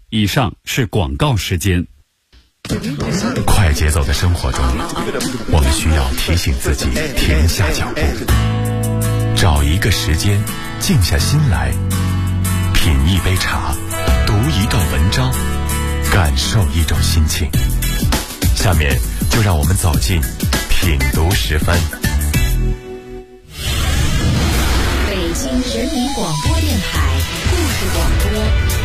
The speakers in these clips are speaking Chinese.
以上是广告时间。 快节奏的生活中，我们需要提醒自己停下脚步，找一个时间静下心来，品一杯茶，读一段文章，感受一种心情。下面就让我们走进品读10分。 北京人民广播电台故事广播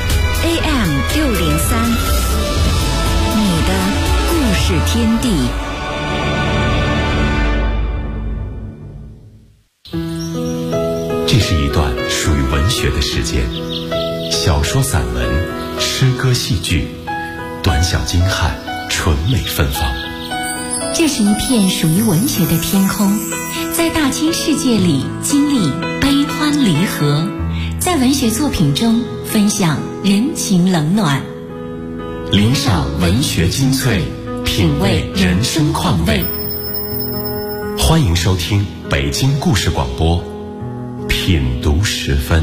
AM603，你的故事天地。 这是一段属于文学的时间，小说、散文、诗歌、戏剧，短小精悍，纯美芬芳。 这是一片属于文学的天空，在大千世界里经历悲欢离合，在文学作品中分享人情冷暖， 领赏文学精粹，品味人生况味。欢迎收听北京故事广播品读10分。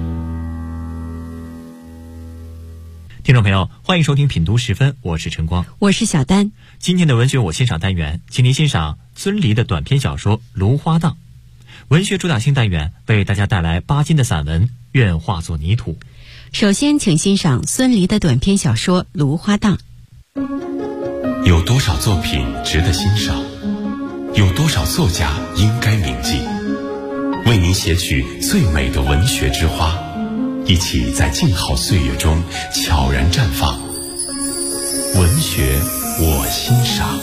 听众朋友，欢迎收听品读10分，我是陈光， 我是小丹。 今天的文学我欣赏单元，请您欣赏孙犁的短篇小说《芦花荡》。文学主打性单元为大家带来巴金的散文《愿化作泥土》。 首先请欣赏孙犁的短篇小说《芦花荡》。 有多少作品值得欣赏？有多少作家应该铭记？为您写取最美的文学之花，一起在静好岁月中悄然绽放。文学我欣赏。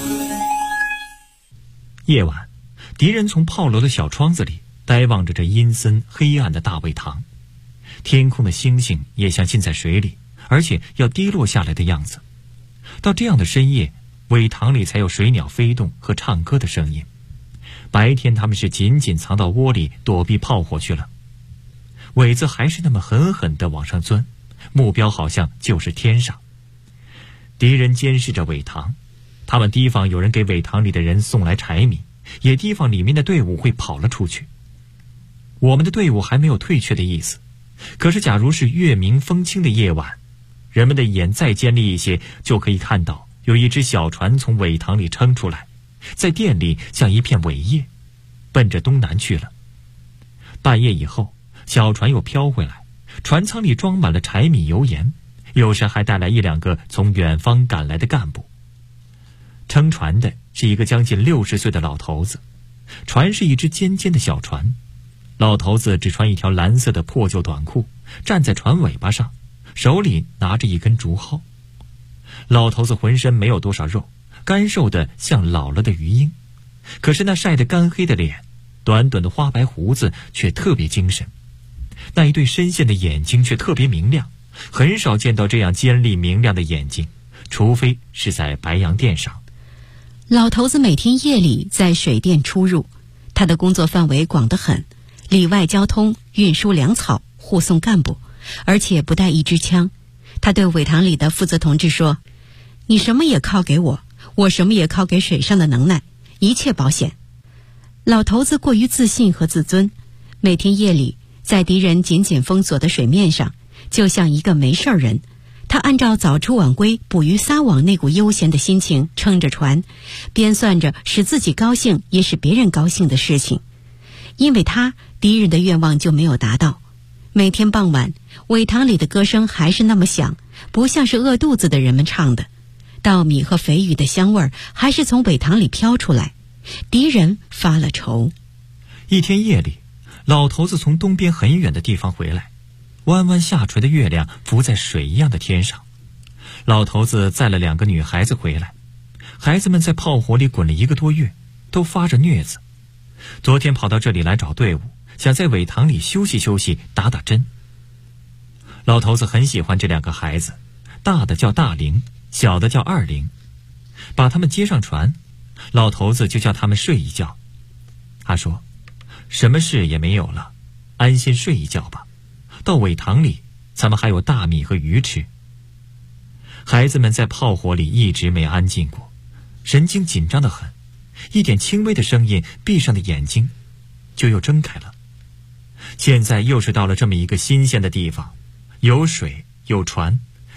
夜晚，敌人从炮楼的小窗子里呆望着这阴森黑暗的大卫堂，天空的星星也像浸在水里，而且要滴落下来的样子。到这样的深夜，苇塘里才有水鸟飞动和唱歌的声音。白天他们是紧紧藏到窝里躲避炮火去了。苇子还是那么狠狠地往上钻，目标好像就是天上。敌人监视着苇塘，他们提防有人给苇塘里的人送来柴米，也提防里面的队伍会跑了出去。我们的队伍还没有退却的意思，可是假如是月明风清的夜晚，人们的眼再尖利一些，就可以看到有一只小船从苇塘里撑出来，在店里像一片苇叶，奔着东南去了。半夜以后，小船又飘回来，船舱里装满了柴米油盐，有时还带来1-2个从远方赶来的干部。撑船的是一个将近60岁的老头子，船是一只尖尖的小船，老头子只穿一条蓝色的破旧短裤，站在船尾巴上，手里拿着一根竹蒿。老头子浑身没有多少肉，干瘦的像老了的鱼鹰，可是那晒得干黑的脸，短短的花白胡子却特别精神，那一对深陷的眼睛却特别明亮，很少见到这样尖利明亮的眼睛，除非是在白洋淀上。 老头子每天夜里在水店出入，他的工作范围广得很，里外交通、运输粮草、护送干部，而且不带一支枪。他对苇塘里的负责同志说：“你什么也靠给我，我什么也靠给水上的能耐，一切保险。”老头子过于自信和自尊，每天夜里在敌人紧紧封锁的水面上，就像一个没事人。他按照早出晚归、捕鱼撒网那股悠闲的心情撑着船，编算着使自己高兴也使别人高兴的事情。因为他，敌人的愿望就没有达到。每天傍晚，苇塘里的歌声还是那么响，不像是饿肚子的人们唱的。稻米和肥鱼的香味儿还是从苇塘里飘出来。敌人发了愁。 一天夜里，老头子从东边很远的地方回来，弯弯下垂的月亮浮在水一样的天上。老头子载了2个女孩子回来，孩子们在炮火里滚了1个多月，都发着疟子。昨天跑到这里来找队伍，想在苇塘里休息休息，打打针。老头子很喜欢这2个孩子，大的叫大玲，小的叫二玲。把他们接上船，老头子就叫他们睡一觉。他说：“什么事也没有了，安心睡一觉吧。到苇塘里，咱们还有大米和鱼吃。”孩子们在炮火里一直没安静过，神经紧张得很，一点轻微的声音，闭上的眼睛就又睁开了。现在又是到了这么一个新鲜的地方，有水有船，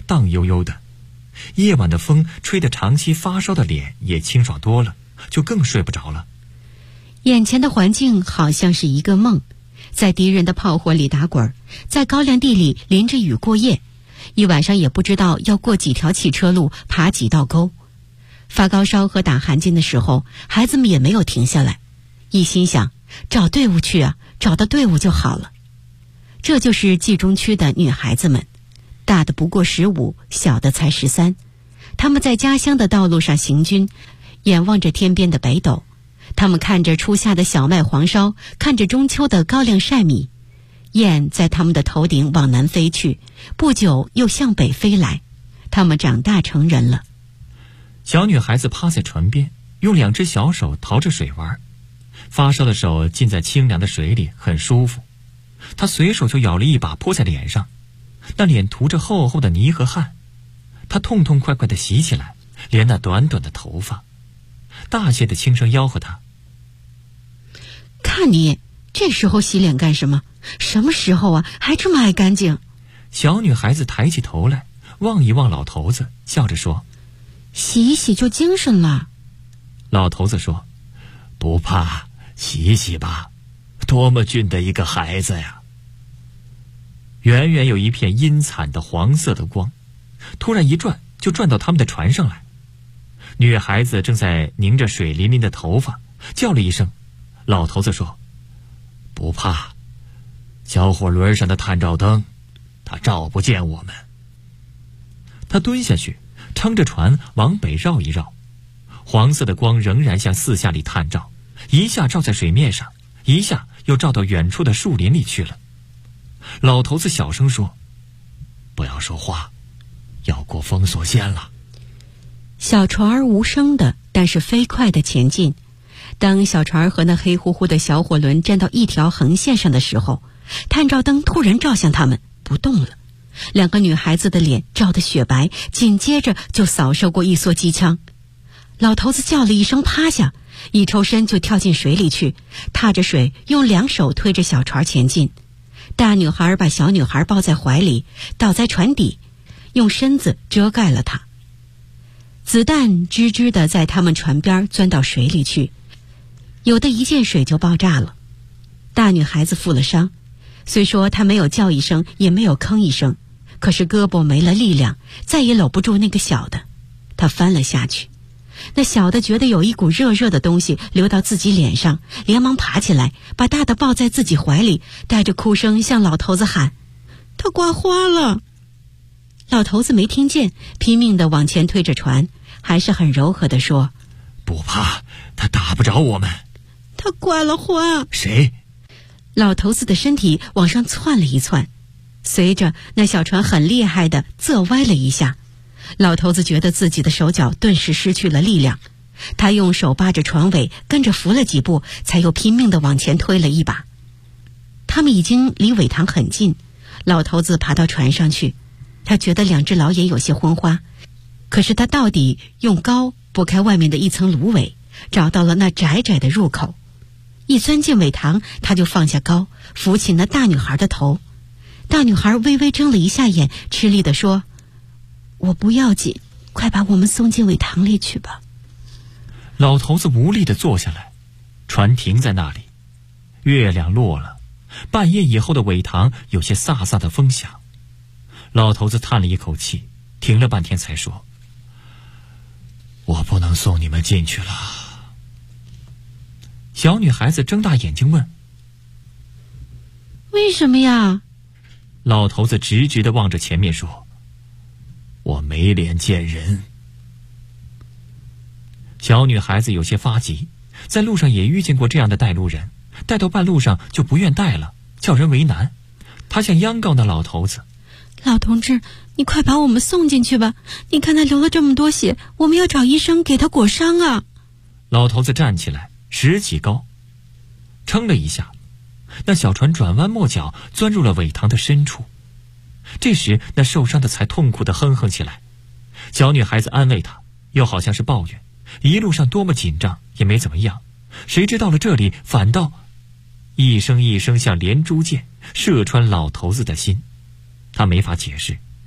荡悠悠的。夜晚的风吹得长期发烧的脸也清爽多了，就更睡不着了。 眼前的环境好像是一个梦，在敌人的炮火里打滚，在高粱地里淋着雨过夜，一晚上也不知道要过几条汽车路，爬几道沟。发高烧和打寒噤的时候，孩子们也没有停下来，一心想找队伍去啊，找到队伍就好了。这就是冀中区的女孩子们，大的不过15，小的才13。她们在家乡的道路上行军，眼望着天边的北斗。她们看着初夏的小麦黄烧，看着中秋的高粱晒米。雁在她们的头顶往南飞去，不久又向北飞来。她们长大成人了。 小女孩子趴在船边，用2只小手淘着水玩。发烧的手浸在清凉的水里，很舒服。她随手就舀了一把泼在脸上，那脸涂着厚厚的泥和汗。她痛痛快快地洗起来，连那短短的头发。大些的轻声吆喝她：“ 看你这时候洗脸干什么？什么时候啊，还这么爱干净？” 小女孩子抬起头来，望一望老头子，笑着说：“ 洗一洗就精神了。” 老头子说：“不怕，洗洗吧，多么俊的一个孩子呀！”远远有一片阴惨的黄色的光，突然一转就转到他们的船上来。女孩子正在拧着水淋淋的头发，叫了一声。老头子说：“不怕，小火轮上的探照灯，它照不见我们。”他蹲下去，撑着船往北绕一绕，黄色的光仍然向四下里探照，一下照在水面上，一下又照到远处的树林里去了。老头子小声说：“不要说话，要过封锁线了。” 小船儿无声的，但是飞快的前进。当小船儿和那黑乎乎的小火轮站到一条横线上的时候，探照灯突然照向他们，不动了。2个女孩子的脸照得雪白，紧接着就扫射过一梭机枪。老头子叫了一声趴下，一抽身就跳进水里去，踏着水用2手推着小船前进。大女孩把小女孩抱在怀里，倒在船底，用身子遮盖了她。子弹吱吱地在他们船边钻到水里去，有的一见水就爆炸了。大女孩子负了伤，虽说她没有叫一声，也没有吭一声，可是胳膊没了力量，再也搂不住那个小的，她翻了下去。那小的觉得有一股热热的东西流到自己脸上，连忙爬起来，把大的抱在自己怀里，带着哭声向老头子喊：“他挂花了！”老头子没听见，拼命地往前推着船，还是很柔和地说：“ 不怕，他打不着我们。” 他挂了花。 谁？ 老头子的身体往上窜了一窜，随着那小船很厉害地侧歪了一下。老头子觉得自己的手脚顿时失去了力量，他用手扒着船尾，跟着扶了几步，才又拼命地往前推了一把。他们已经离尾塘很近，老头子爬到船上去，他觉得2只老眼有些昏花，可是他到底用篙拨开外面的一层芦苇，找到了那窄窄的入口。一钻进尾塘，他就放下篙，扶起那大女孩的头。大女孩微微睁了一下眼，吃力地说：“我不要紧，快把我们送进尾塘里去吧。” 老头子无力地坐下来，船停在那里。月亮落了，半夜以后的尾塘有些飒飒的风响。老头子叹了一口气，停了半天才说：“我不能送你们进去了。”小女孩子睁大眼睛问：“ 为什么呀？” 老头子直直地望着前面说：“我没脸见人。”小女孩子有些发急，在路上也遇见过这样的带路人，带到半路上就不愿带了，叫人为难。她想央告那老头子：“ 老同志，你快把我们送进去吧！你看他流了这么多血，我们要找医生给他裹伤啊！” 老头子站起来，拾起篙，撑了一下，那小船转弯抹角钻入了尾塘的深处。这时那受伤的才痛苦地哼哼起来。小女孩子安慰他，又好像是抱怨，一路上多么紧张也没怎么样，谁知到了这里反倒一声一声像连珠箭射穿老头子的心。他没法解释，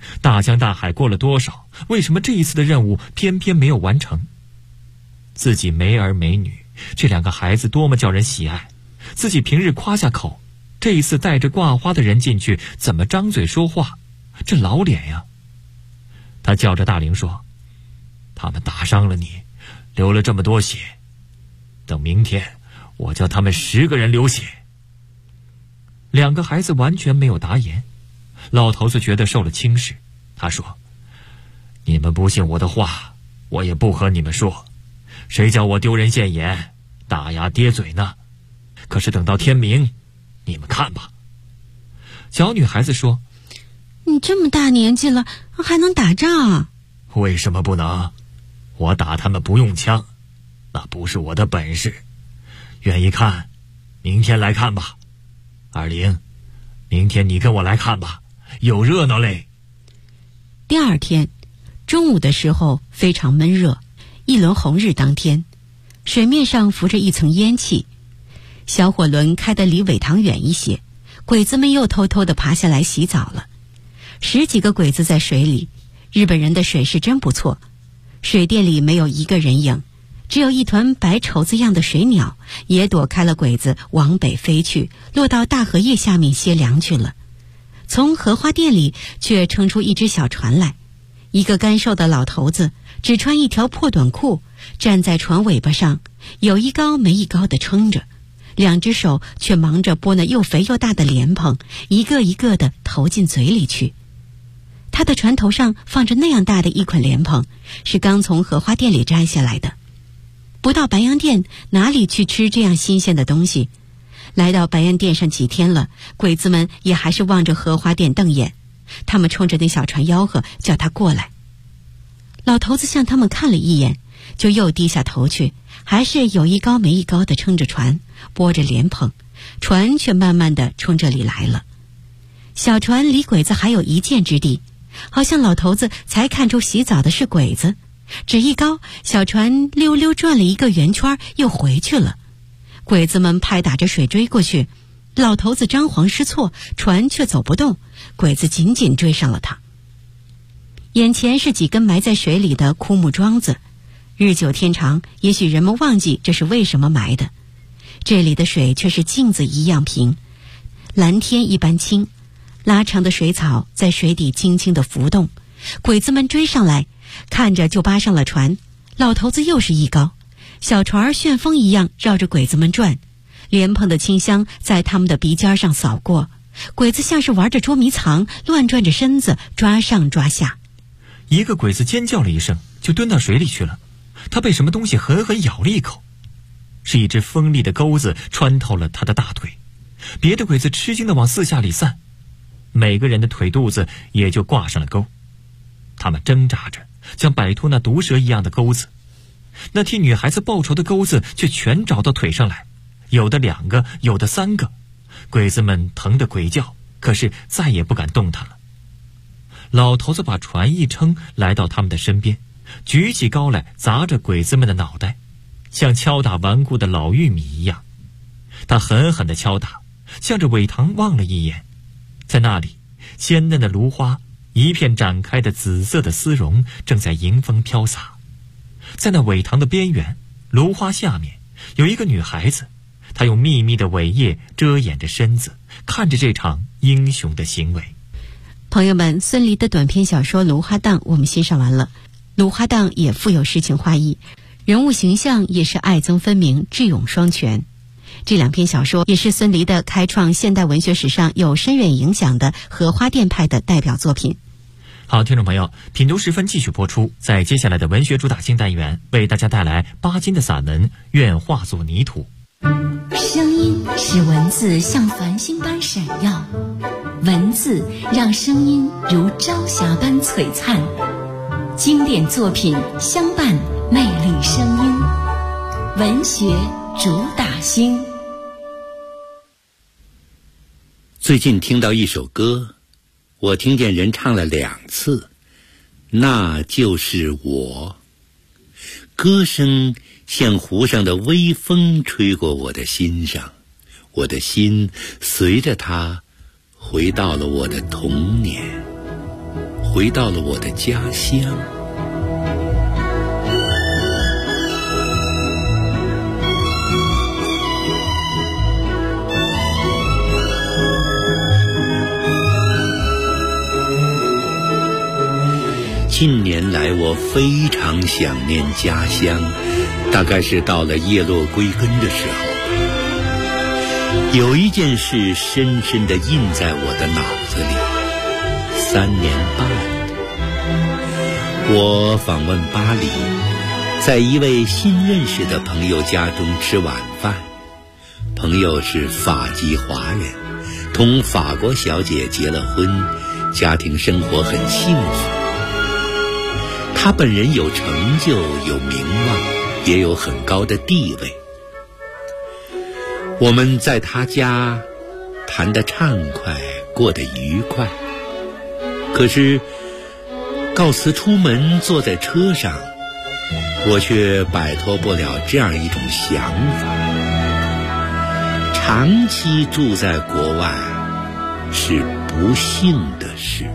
大江大海过了多少，为什么这一次的任务偏偏没有完成？自己没儿没女，这2个孩子多么叫人喜爱，自己平日夸下口，这一次带着挂花的人进去，怎么张嘴说话？这老脸呀！他叫着大玲说：“他们打伤了你，流了这么多血，等明天我叫他们10个人流血。”2个孩子完全没有答言。老头子觉得受了轻视，他说：“你们不信我的话，我也不和你们说，谁叫我丢人现眼，大牙跌嘴呢？可是等到天明，你们看吧。”小女孩子说：“ 你这么大年纪了，还能打仗？”“ 为什么不能？我打他们不用枪，那不是我的本事。愿意看，明天来看吧。二玲，明天你跟我来看吧，有热闹嘞。” 第2天中午的时候非常闷热，一轮红日当天，水面上浮着一层烟气，小火轮开得离苇塘远一些，鬼子们又偷偷地爬下来洗澡了。10几个鬼子在水里，日本人的水是真不错，水店里没有一个人影，只有一团白绸子样的水鸟也躲开了鬼子，往北飞去，落到大荷叶下面歇凉去了。从荷花店里却撑出一只小船来，一个干瘦的老头子只穿一条破短裤，站在船尾巴上，有一高没一高的撑着，2只手却忙着拨那又肥又大的莲蓬，一个一个的投进嘴里去。他的船头上放着那样大的一捆莲蓬，是刚从荷花店里摘下来的。不到白洋淀，哪里去吃这样新鲜的东西？来到白洋淀上几天了，鬼子们也还是望着荷花店瞪眼，他们冲着那小船吆喝，叫他过来。老头子向他们看了一眼，就又低下头去，还是有一高没一高的撑着船，拨着莲蓬，船却慢慢地冲这里来了。小船离鬼子还有1箭之地，好像老头子才看出洗澡的是鬼子，只一高，小船溜溜转了一个圆圈，又回去了。鬼子们拍打着水追过去，老头子张皇失措，船却走不动，鬼子紧紧追上了他。眼前是几根埋在水里的枯木桩子，日久天长，也许人们忘记这是为什么埋的。这里的水却是镜子一样平，蓝天一般清，拉长的水草在水底轻轻地浮动。鬼子们追上来，看着就扒上了船，老头子又是一高，小船儿旋风一样绕着鬼子们转，莲蓬的清香在他们的鼻尖上扫过，鬼子像是玩着捉迷藏，乱转着身子，抓上抓下。 一个鬼子尖叫了一声，就蹲到水里去了。他被什么东西狠狠咬了一口，是一只锋利的钩子穿透了他的大腿。别的鬼子吃惊地往4下里散，每个人的腿肚子也就挂上了钩。他们挣扎着想摆脱那毒蛇一样的钩子，那替女孩子报仇的钩子却全找到腿上来，有的2个，有的3个。鬼子们疼得鬼叫，可是再也不敢动弹了。老头子把船一撑，来到他们的身边，举起篙来砸着鬼子们的脑袋，像敲打顽固的老玉米一样。他狠狠地敲打，向着苇塘望了一眼，在那里鲜嫩的芦花，一片展开的紫色的丝绒正在迎风飘洒。在那苇塘的边缘，芦花下面有一个女孩子，她用密密的苇叶遮掩着身子，看着这场英雄的行为。 朋友们，孙犁的短篇小说《芦花荡》我们欣赏完了。芦花荡也富有诗情画意，人物形象也是爱憎分明，智勇双全。这2篇小说也是孙犁的开创现代文学史上有深远影响的荷花店派的代表作品。 好，听众朋友，品读时分继续播出，在接下来的文学主打新单元，为大家带来巴金的散文《愿化作泥土》。 声音使文字像繁星般闪耀，文字让声音如朝霞般璀璨，经典作品相伴魅力声音，文学主打星。 最近听到一首歌，我听见人唱了2次，那就是我。歌声像湖上的微风吹过我的心上，我的心随着它回到了我的童年， 回到了我的家乡。近年来我非常想念家乡，大概是到了叶落归根的时候。有一件事深深地印在我的脑子里，3年半。我访问巴黎，在一位新认识的朋友家中吃晚饭。朋友是法籍华人，同法国小姐结了婚，家庭生活很幸福。他本人有成就，有名望，也有很高的地位。我们在他家谈得畅快，过得愉快。可是告辞出门，坐在车上，我却摆脱不了这样一种想法：长期住在国外是不幸的事。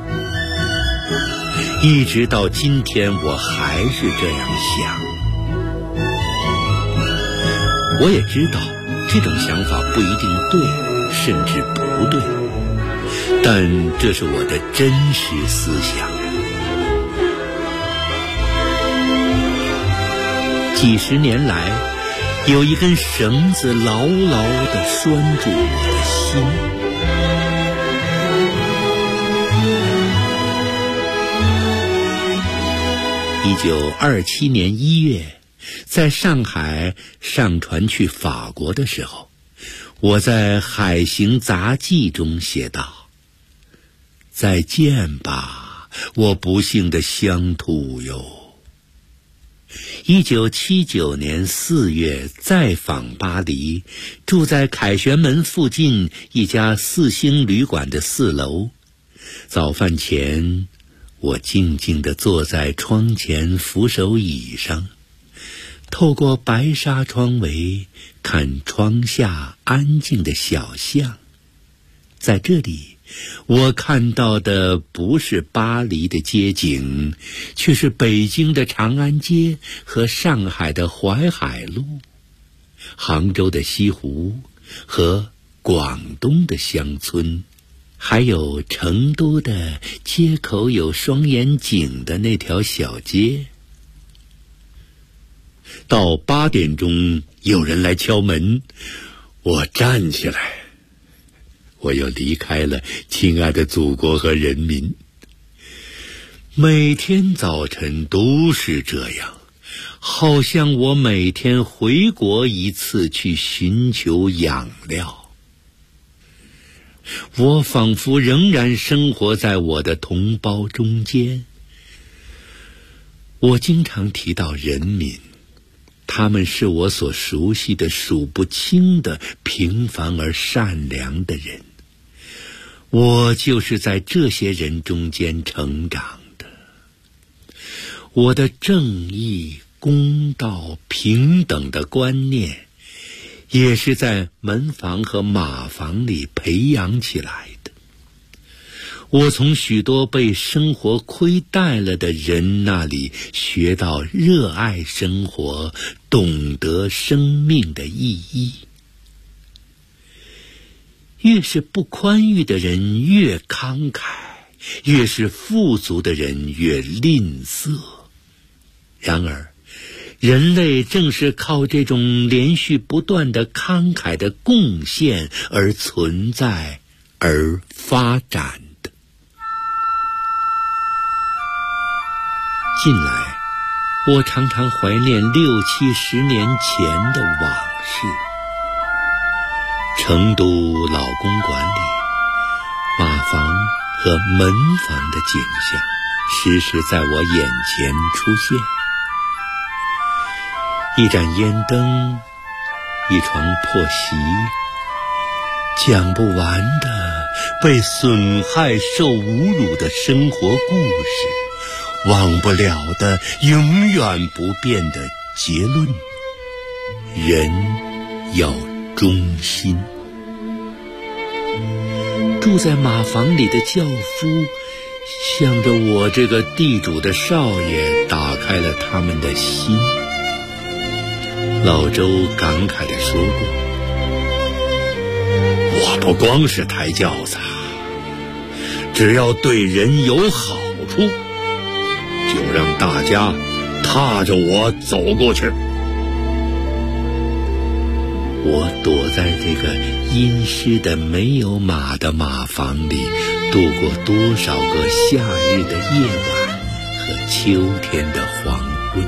一直到今天，我还是这样想。我也知道这种想法不一定对，甚至不对，但这是我的真实思想。几十年来，有一根绳子牢牢地拴住我的心。1927年1月，在上海上船去法国的时候，我在《海行杂记》中写道：再见吧，我不幸的乡土哟。1979年4月再访巴黎，住在凯旋门附近一家4星旅馆的4楼。早饭前，我静静地坐在窗前扶手椅上，透过白纱窗围看窗下安静的小巷。在这里，我看到的不是巴黎的街景，却是北京的长安街和上海的淮海路，杭州的西湖和广东的乡村，还有成都的街口有双眼井的那条小街。到8点钟，有人来敲门，我站起来，我又离开了亲爱的祖国和人民。每天早晨都是这样，好像我每天回国一次去寻求养料。我仿佛仍然生活在我的同胞中间。我经常提到人民，他们是我所熟悉的数不清的平凡而善良的人。我就是在这些人中间成长的。我的正义、公道、平等的观念，也是在门房和马房里培养起来的。我从许多被生活亏待了的人那里学到热爱生活，懂得生命的意义。越是不宽裕的人越慷慨，越是富足的人越吝啬。然而，人类正是靠这种连续不断的慷慨的贡献而存在而发展的。近来，我常常怀念60、70年前的往事。成都老公馆里，马房和门房的景象时时在我眼前出现。一盏烟灯，一床破席，讲不完的被损害受侮辱的生活故事，忘不了的永远不变的结论：人要忠心。住在马房里的轿夫向着我这个地主的少爷打开了他们的心。老周感慨地说过，我不光是抬轿子，只要对人有好处，就让大家踏着我走过去。我躲在这个阴湿的没有马的马房里，度过多少个夏日的夜晚和秋天的黄昏。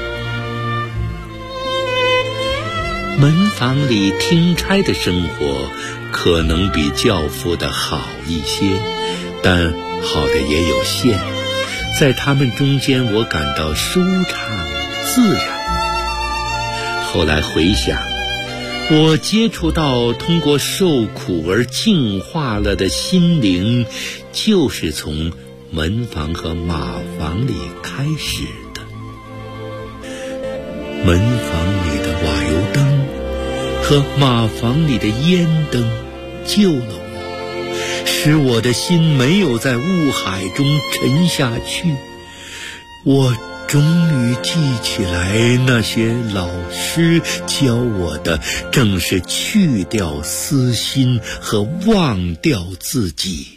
门房里听差的生活可能比轿夫的好一些，但好的也有限。在他们中间，我感到舒畅自然。后来回想，我接触到通过受苦而净化了的心灵，就是从门房和马房里开始的。门房里的瓦油灯和马房里的烟灯救了我，使我的心没有在雾海中沉下去。我终于记起来，那些老师教我的正是去掉私心和忘掉自己。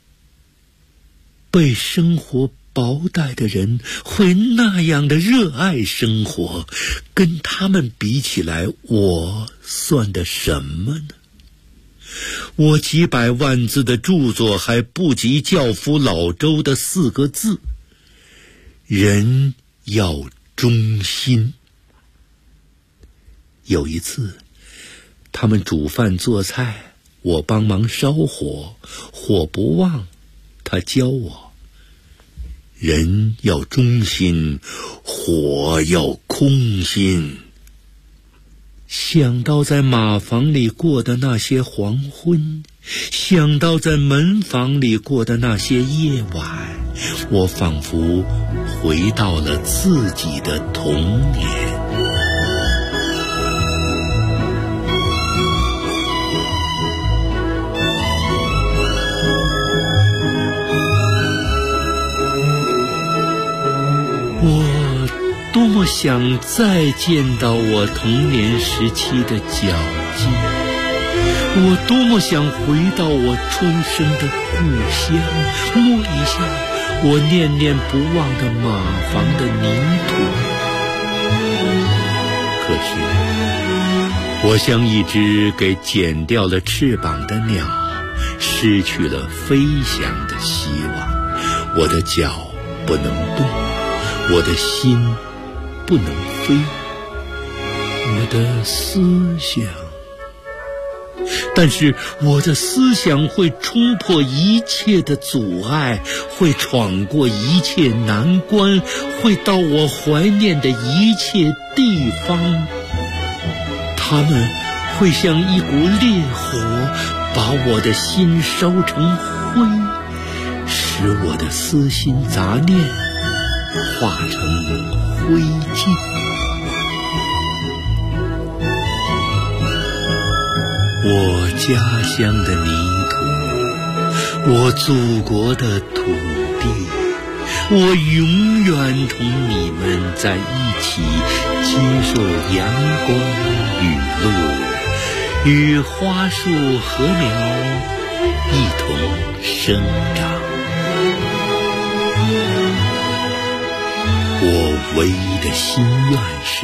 被生活薄待的人会那样的热爱生活，跟他们比起来，我算得什么呢？我几百万字的著作还不及教父老周的4个字：人要忠心。有一次，他们煮饭做菜，我帮忙烧火，火不旺，他教我：人要忠心，火要空心。想到在马房里过的那些黄昏，想到在门房里过的那些夜晚，我仿佛回到了自己的童年。我多么想再见到我童年时期的脚迹，我多么想回到我出生的故乡，摸一下我念念不忘的马房的泥土。可是我像一只给剪掉了翅膀的鸟，失去了飞翔的希望。我的脚不能动，我的心不能飞，我的思想，但是我的思想会冲破一切的阻碍，会闯过一切难关，会到我怀念的一切地方。它们会像一股烈火，把我的心烧成灰，使我的私心杂念化成灰烬。我家乡的泥土，我祖国的土地，我永远同你们在一起，接受阳光雨露，与花树禾苗一同生长。我唯一的心愿是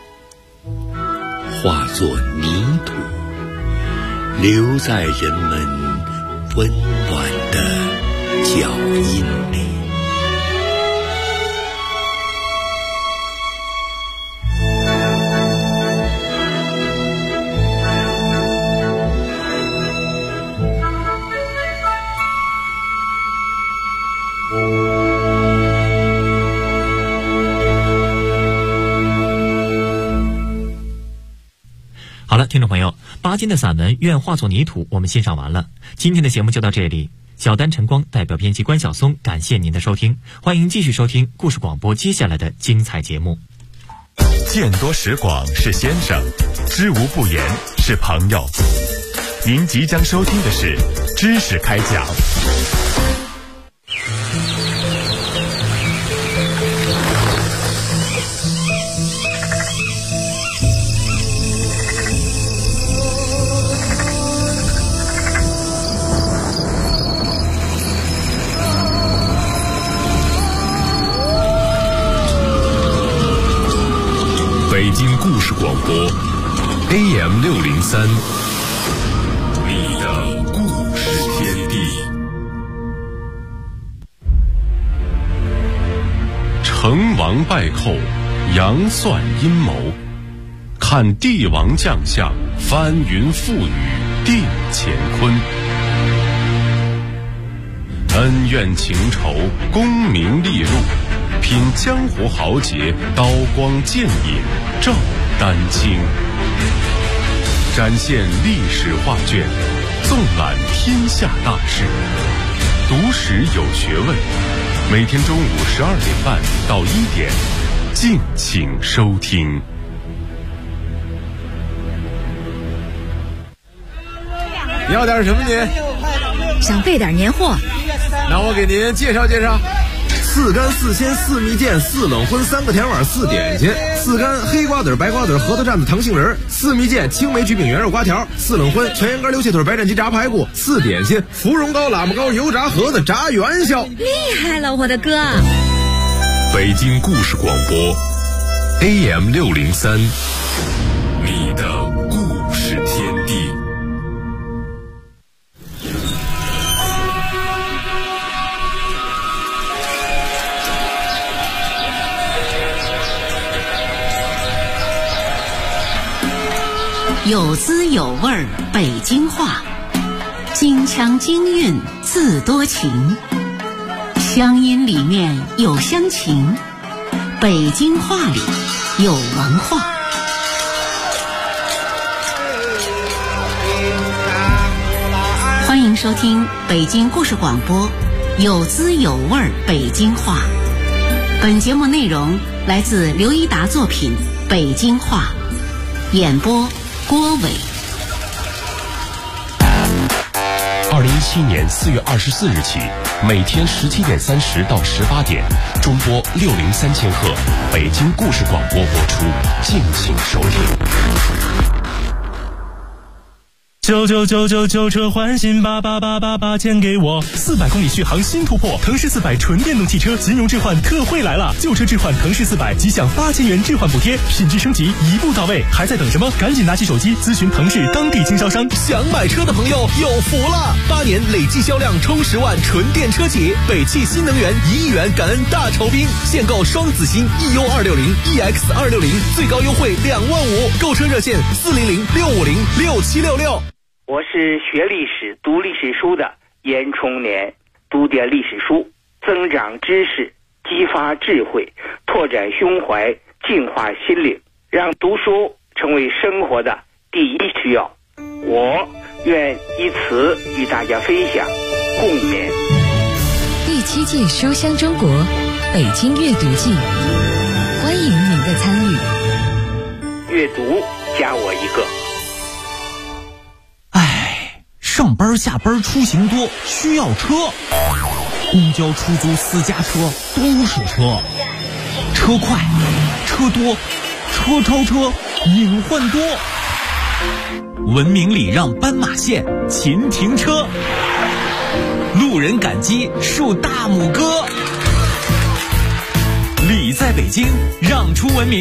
化作泥土，留在人们温暖的脚印里。 好了，听众朋友，巴金的散文《愿化作泥土》我们欣赏完了。今天的节目就到这里，小丹晨光代表编辑关晓松，感谢您的收听，欢迎继续收听故事广播接下来的精彩节目。 见多识广是先生，知无不言是朋友。您即将收听的是知识开讲。 北京故事广播 AM603， 你的故事天地。成王败寇，杨算阴谋，看帝王将相，翻云覆雨，定乾坤。恩怨情仇，功名利禄，品江湖豪杰，刀光剑影，照丹青。展现历史画卷，纵览天下大事，读史有学问。每天中午12点半到1点，敬请收听。 你要点什么您？ 想备点年货。 那我给您介绍介绍。4干4鲜4蜜饯4冷荤3个甜碗4点心，4干黑瓜子白瓜子核桃蘸子糖杏仁，4蜜饯青梅橘饼圆肉瓜条，4冷荤全羊肝溜蟹腿白斩鸡炸排骨，4点心芙蓉糕喇嘛糕油炸盒子炸元宵。 厉害了，我的哥！ 北京故事广播 AM603， 你的故事天地。 有滋有味儿北京话，京腔京韵字多情，乡音里面有乡情，北京话里有文化。欢迎收听北京故事广播有滋有味儿北京话。本节目内容来自刘一达作品《北京话》，演播郭伟。 2017年4月24日起，每天17点30到18点，中波603千赫，北京故事广播播出，敬请收听。 99999车换新88888钱给我，400公里续航新突破，腾势400纯电动汽车金融置换特惠来了，旧车置换腾势400即享8000元置换补贴，品质升级一步到位，还在等什么？赶紧拿起手机咨询腾势当地经销商。 想买车的朋友有福了，8年累计销量冲10万纯电车企，北汽新能源1亿元感恩大酬宾，现购双子星 EU260、EX260，最高优惠25000，购车热线400-650-6766。 我是学历史、读历史书的严冲年，读点历史书，增长知识，激发智慧，拓展胸怀，净化心灵，让读书成为生活的第一需要。我愿以此与大家分享共勉。 第7届书香中国北京阅读季，欢迎您的参与。 阅读加我一个。 上班下班出行多，需要车，公交、出租、私家车都是车，车快，车多，车超车，隐患多。文明礼让斑马线，勤停车，路人感激竖大拇哥。礼在北京，让出文明。